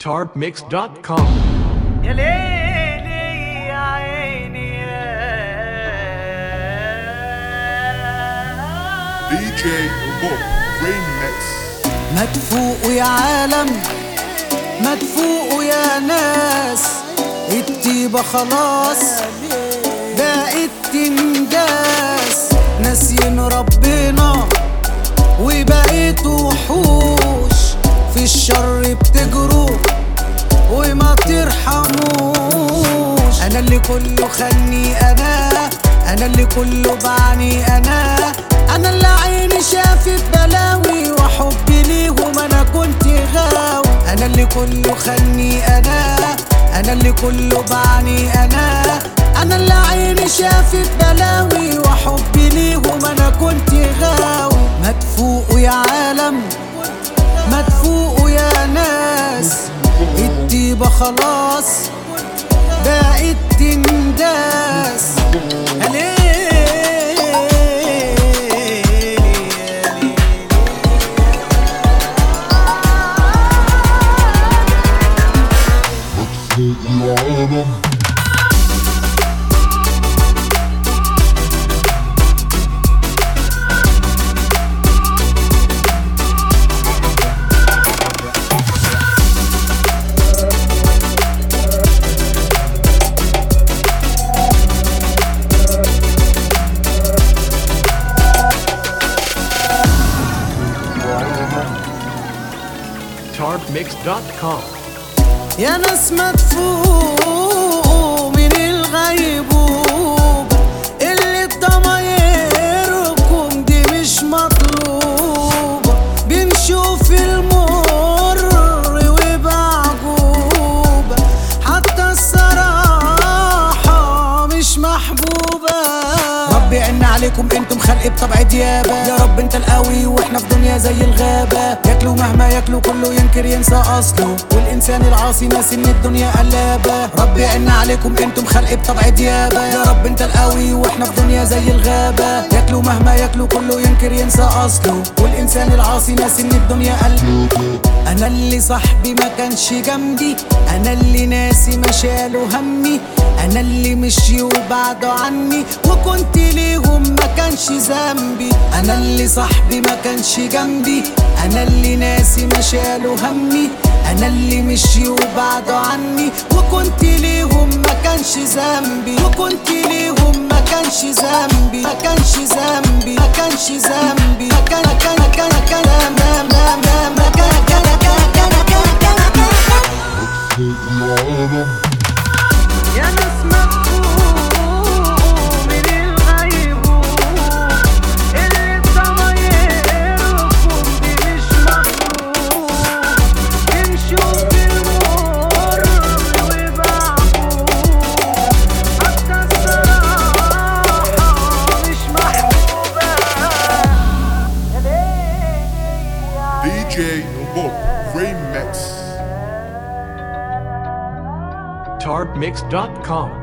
tarpmix.com. يا ليلي يا عيني DJ Bob Remix. ما تفوقوا يا عالم، ما تفوقوا يا ناس، الطيبة خلاص بقت تنداس، ناسيين ربنا وبقيتوا وحوش، في الشر بتجروا وما ترحموش. انا اللي كله خلني انا اللي كله بعني انا اللي عيني شافت بلاوي وحبي ليهم انا كنت غاوي. انا اللي كله خلني انا اللي كله بعني انا اللي عيني شافت بلاوي وحبي ليهم انا كنت غاوي. ما تفوقوا يا عالم، ما تفوقوا يا ناس، الطيبة خلاص بقت تنداس. tarpmix.com. يا ناس ما تفوقوا من الغيبوبة، اللي ضمايركم دي مش مطلوبة، بنشوف المر وبعجوبة، حتى الصراحة مش محبوبة. ربي يعن عليكم انتم خلق بطبع ديابة، يا رب انت القوي واحنا في دنيا زي الغابة، ياكلوا مهما ياكلوا كله ينكر ينسى اصله، والانسان العاصي ناسي ان الدنيا قلابة. ربي يعن عليكم انتم خلق بطبع ديابة، يا رب انت القوي واحنا في دنيا زي الغابة، ياكلوا مهما ياكلوا كله ينكر ينسى اصله، والانسان العاصي ناسي ان الدنيا قلابة. انا اللي صاحبي ما كانش جنبي، انا اللي ناسي ما شالوا همي، انا اللي مشي وبعدوا عني وكنت ليهم ما كانش ذنبي. انا اللي صاحبي ما كانش جنبي، انا اللي ناسي ما شالوا همي، انا اللي مشي وبعدوا عني وكنت ليهم ما كانش ذنبي، وكنت ليهم ما كانش ذنبي، ما كانش ذنبي، ما كانش ذنبي، ما كان يا ناس ما تفوقوا من الغيبوبة، اللي ضمايركم دي مش مطلوبة، بنشوف المر وبعجوبة، حتى الصراحة مش محبوبة. DJ Bob Remix. tarpmix.com.